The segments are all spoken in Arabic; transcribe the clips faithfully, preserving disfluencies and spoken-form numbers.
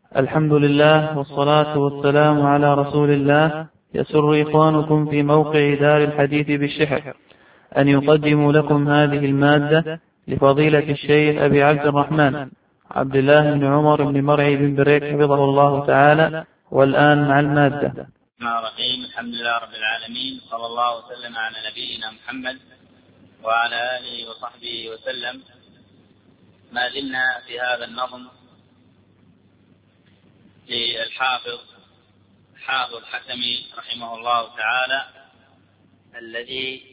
الحمد لله والصلاة والسلام على رسول الله. يسر إخوانكم في موقع دار الحديث بالشحر أن يقدموا لكم هذه المادة لفضيلة الشيخ أبي عبد الرحمن عبد الله بن عمر بن مرعي بن بريك حفظه الله تعالى. والآن مع المادة. الرحمن الرحيم. الحمد لله رب العالمين، صلى الله وسلم على نبينا محمد وعلى آله وصحبه وسلم. ما زلنا في هذا النظم للحافظ حافظ الحكمي رحمه الله تعالى، الذي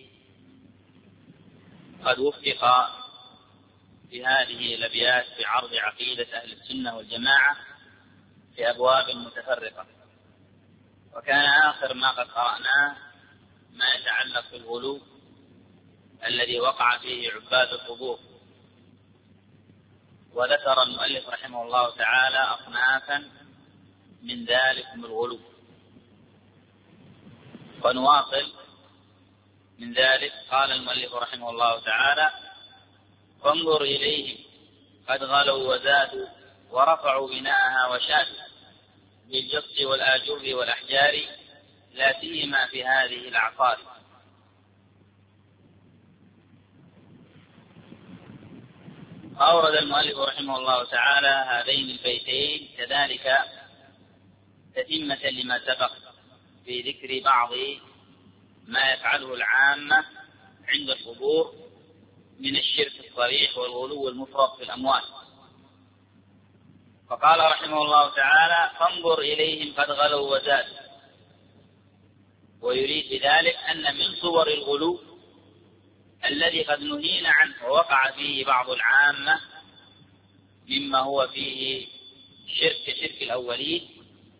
قد وفق في هذه الأبيات بعرض عقيدة أهل السنة والجماعة في أبواب متفرقة. وكان آخر ما قد قرأناه ما يتعلق بالغلو الذي وقع فيه عباد القبور، وذكر المؤلف رحمه الله تعالى أصنافا من ذلكم الغلو. ونواصل من ذلك. قال المؤلف رحمه الله تعالى: فانظر إليهم قد غلوا وزادوا ورفعوا بناءها وشادوا بالجص والآجر والأحجار لا سيما في هذه الأعصار. أورد المؤلف رحمه الله تعالى هذين البيتين كذلك تتمة لما سبق في ذكر بعض ما يفعله العامة عند القبور من الشرك الصريح والغلو المفرط في الأموال. فقال رحمه الله تعالى: فانظر إليهم قد غلوا وزادوا. ويريد بذلك أن من صور الغلو الذي قد نهينا عنه ووقع فيه بعض العامة مما هو فيه شرك شرك الأولين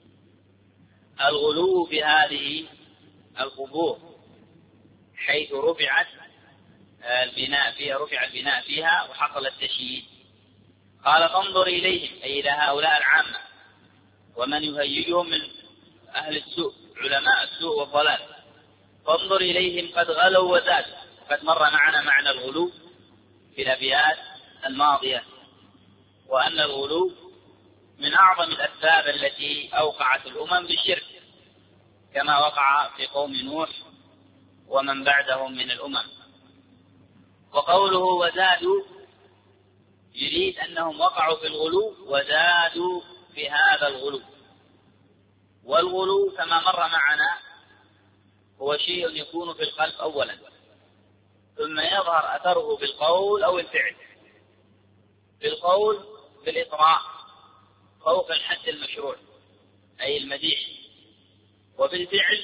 الغلو في هذه القبور، حيث رفعت البناء فيها رفع البناء فيها وحصل التشييد. قال: فانظر إليهم، أي إلى هؤلاء العامة ومن يهيئهم من أهل السوء علماء السوء والضلال. فانظر إليهم قد غلوا وزادوا. قد مر معنا معنى الغلو في الأبيات الماضية، وأن الغلو من أعظم الأسباب التي أوقعت الأمم بالشرك، كما وقع في قوم نوح ومن بعدهم من الأمم. وقوله وزادوا يريد أنهم وقعوا في الغلو وزادوا في هذا الغلو. والغلو كما مر معنا هو شيء يكون في القلب أولا، ثم يظهر أثره بالقول أو الفعل. بالقول بالإطراء فوق الحد المشروع أي المديح، وبالفعل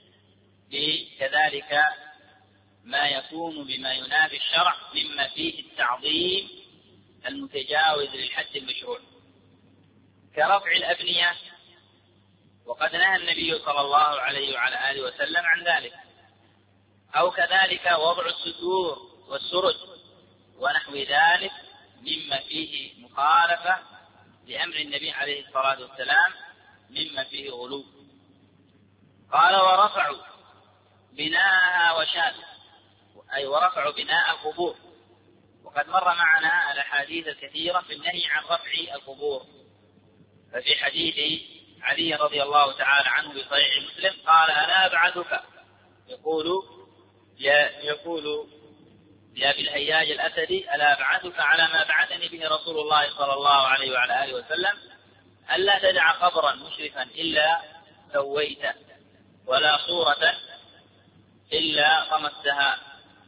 كذلك ما يكون بما ينافي الشرع مما فيه التعظيم المتجاوز للحد المشروع، كرفع الأبنية، وقد نهى النبي صلى الله عليه وعلى آله وسلم عن ذلك، أو كذلك وضع الستور والسرج ونحو ذلك مما فيه مخالفة لأمر النبي عليه الصلاة والسلام مما فيه غلو. قال: ورفعوا بناءها وشادوا، أي ورفعوا بناء القبور. وقد مر معنا الأحاديث الكثيرة في النهي عن رفع القبور. ففي حديث علي رضي الله تعالى عنه في صحيح مسلم قال: ألا أبعثك، يقول يا يقول لأبي الهياج الأسدي: ألا أبعثك على ما بعثني به رسول الله صلى الله عليه وعلى آله وسلم، ألا تدع قبرا مشرفا إلا سويته، ولا صورة إلا طمستها.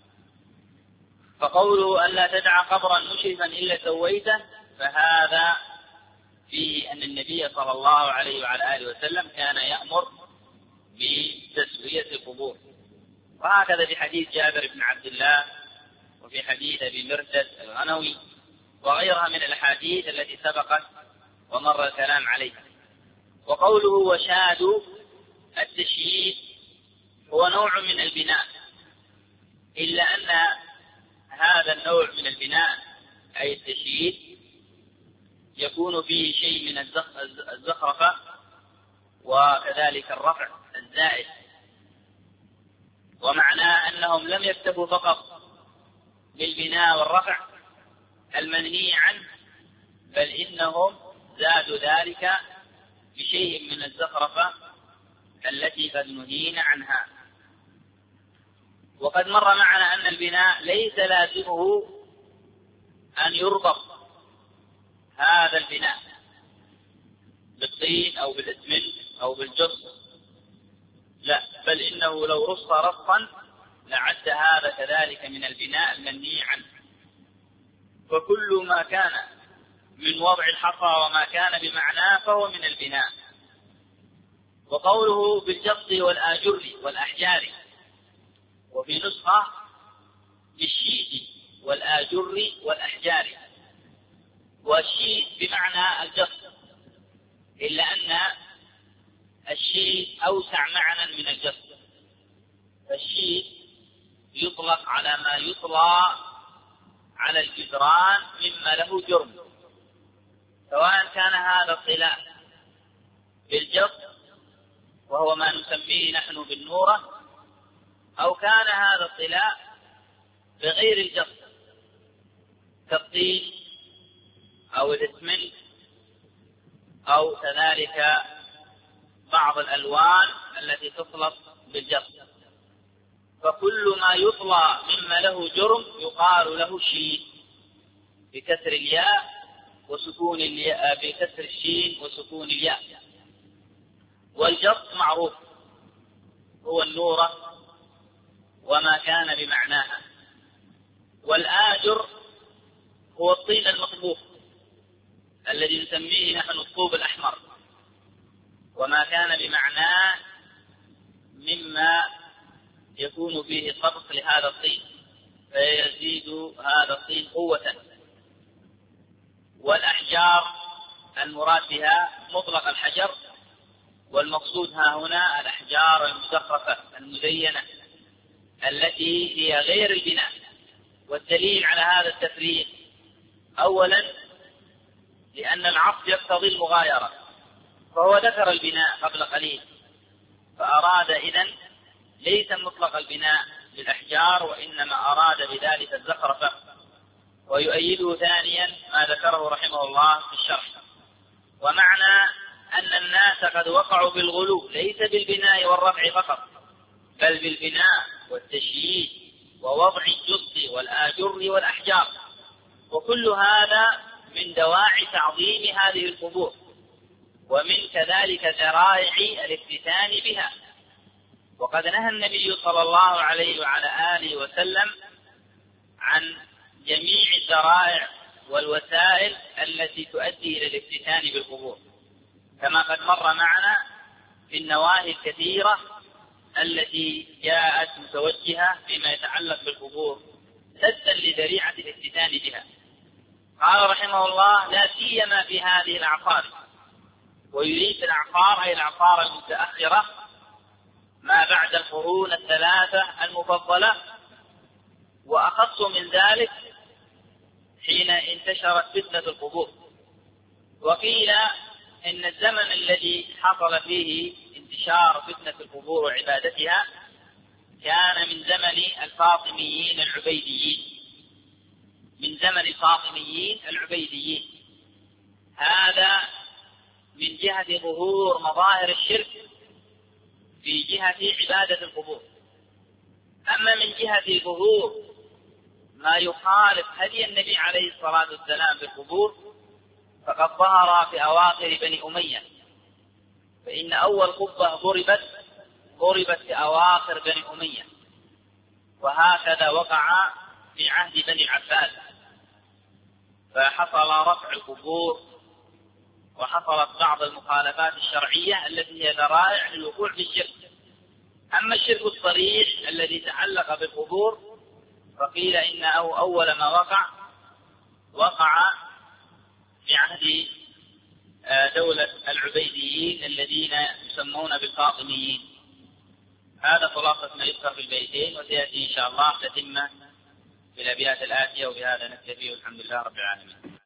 فقوله ألا تدع قبرا مشرفا إلا سويته، فهذا فيه أن النبي صلى الله عليه وعلى آله وسلم كان يأمر بتسوية القبور. وهكذا في حديث جابر بن عبد الله، وفي حديث أبي مرثد الغنوي، وغيرها من الأحاديث التي سبقت ومر الكلام عليها. وقوله وشادوا، التشييد هو نوع من البناء، إلا أن هذا النوع من البناء أي التشييد يكون فيه شيء من الزخرفة وكذلك الرفع الزائد. ومعناه أنهم لم يكتفوا فقط بالبناء والرفع المنهي عنه، بل إنهم زادوا ذلك بشيء من الزخرفة التي قد نهينا عنها. وقد مر معنا أن البناء ليس لازمه أن يربط هذا البناء بالطين أو بالإسمنت أو بالجص، لا، بل إنه لو رص رصا لعد هذا كذلك من البناء المنهي عنه. فكل ما كان من وضع الحصى وما كان بمعناه فهو من البناء. وقوله بالجص والآجر والأحجار، وفي نسخة بالشيد والآجر والأحجار، والشيد بمعنى الجص، إلا أن الشيد أوسع معنى من الجص. فالشيد يطلق على ما يطلى على الجدران مما له جرم، سواء كان هذا الطلاء بالجص وهو ما نسميه نحن بالنورة، أو كان هذا الطلاء بغير الجص كالطين أو الإسمنت أو كذلك بعض الألوان التي تطلق بالجص. فكل ما يطلى مما له جرم يقال له شيد بكسر الياء وسكون الياء، بكسر الشين وسكون الياء. والجص معروف هو النورة وما كان بمعناها. والآجر هو الطين المطبوخ الذي نسميه نحن الطوب الأحمر، وما كان بمعناه مما يكون فيه طبخ لهذا الطين فيزيد هذا الطين قوة. والأحجار المراد بها مطلق الحجر، والمقصود ها هنا الأحجار المزخرفة المزينة التي هي غير البناء. والدليل على هذا التفريق أولا لأن العصر يقتضي المغايرة، فهو ذكر البناء قبل قليل فأراد إذن ليس مطلق البناء للأحجار، وإنما أراد بذلك الزخرفة. ويؤيده ثانيا ما ذكره رحمه الله في الشرح. ومعنى أن الناس قد وقعوا بالغلو ليس بالبناء والرفع فقط، بل بالبناء والتشييد ووضع الجص والآجر والأحجار، وكل هذا من دواعي تعظيم هذه القبور، ومن كذلك ذرائع الافتتان بها. وقد نهى النبي صلى الله عليه وعلى آله وسلم عن جميع الذرائع والوسائل التي تؤدي إلى الافتتان بالقبور، كما قد مر معنا في النواهي الكثيرة التي جاءت متوجهة فيما يتعلق بالقبور سدا لذريعة الافتتان بها. قال رحمه الله: لا سيما في هذه الأعصار. ويريد الأعصار أي الأعصار المتأخرة ما بعد القرون الثلاثة المفضلة، وأخص من ذلك حين انتشرت فتنة القبور. وقيل إن الزمن الذي حصل فيه انتشار فتنة القبور وعبادتها كان من زمن الفاطميين العبيديين، من زمن الفاطميين العبيديين. هذا من جهة ظهور مظاهر الشرك في جهة عبادة القبور. أما من جهة ظهور ما يخالف هدي النبي عليه الصلاة والسلام في القبور فقد ظهر في أواخر بني أمية، فإن أول قبة ضربت ضربت في أواخر بني أمية، وهكذا وقع في عهد بني عباس، فحصل رفع القبور وحصلت بعض المخالفات الشرعية التي هي ذرائع للوقوع في الشرك. أما الشرك الصريح الذي تعلق بالقبور فقيل إنه أول ما وقع وقع في عهد دولة العبيديين الذين يسمون بالفاطميين. هذا خلاصة ما يذكر في البيتين، وسيأتي إن شاء الله تتمة في الأبيات الآتية. وبهذا نكتفي، والحمد لله رب العالمين.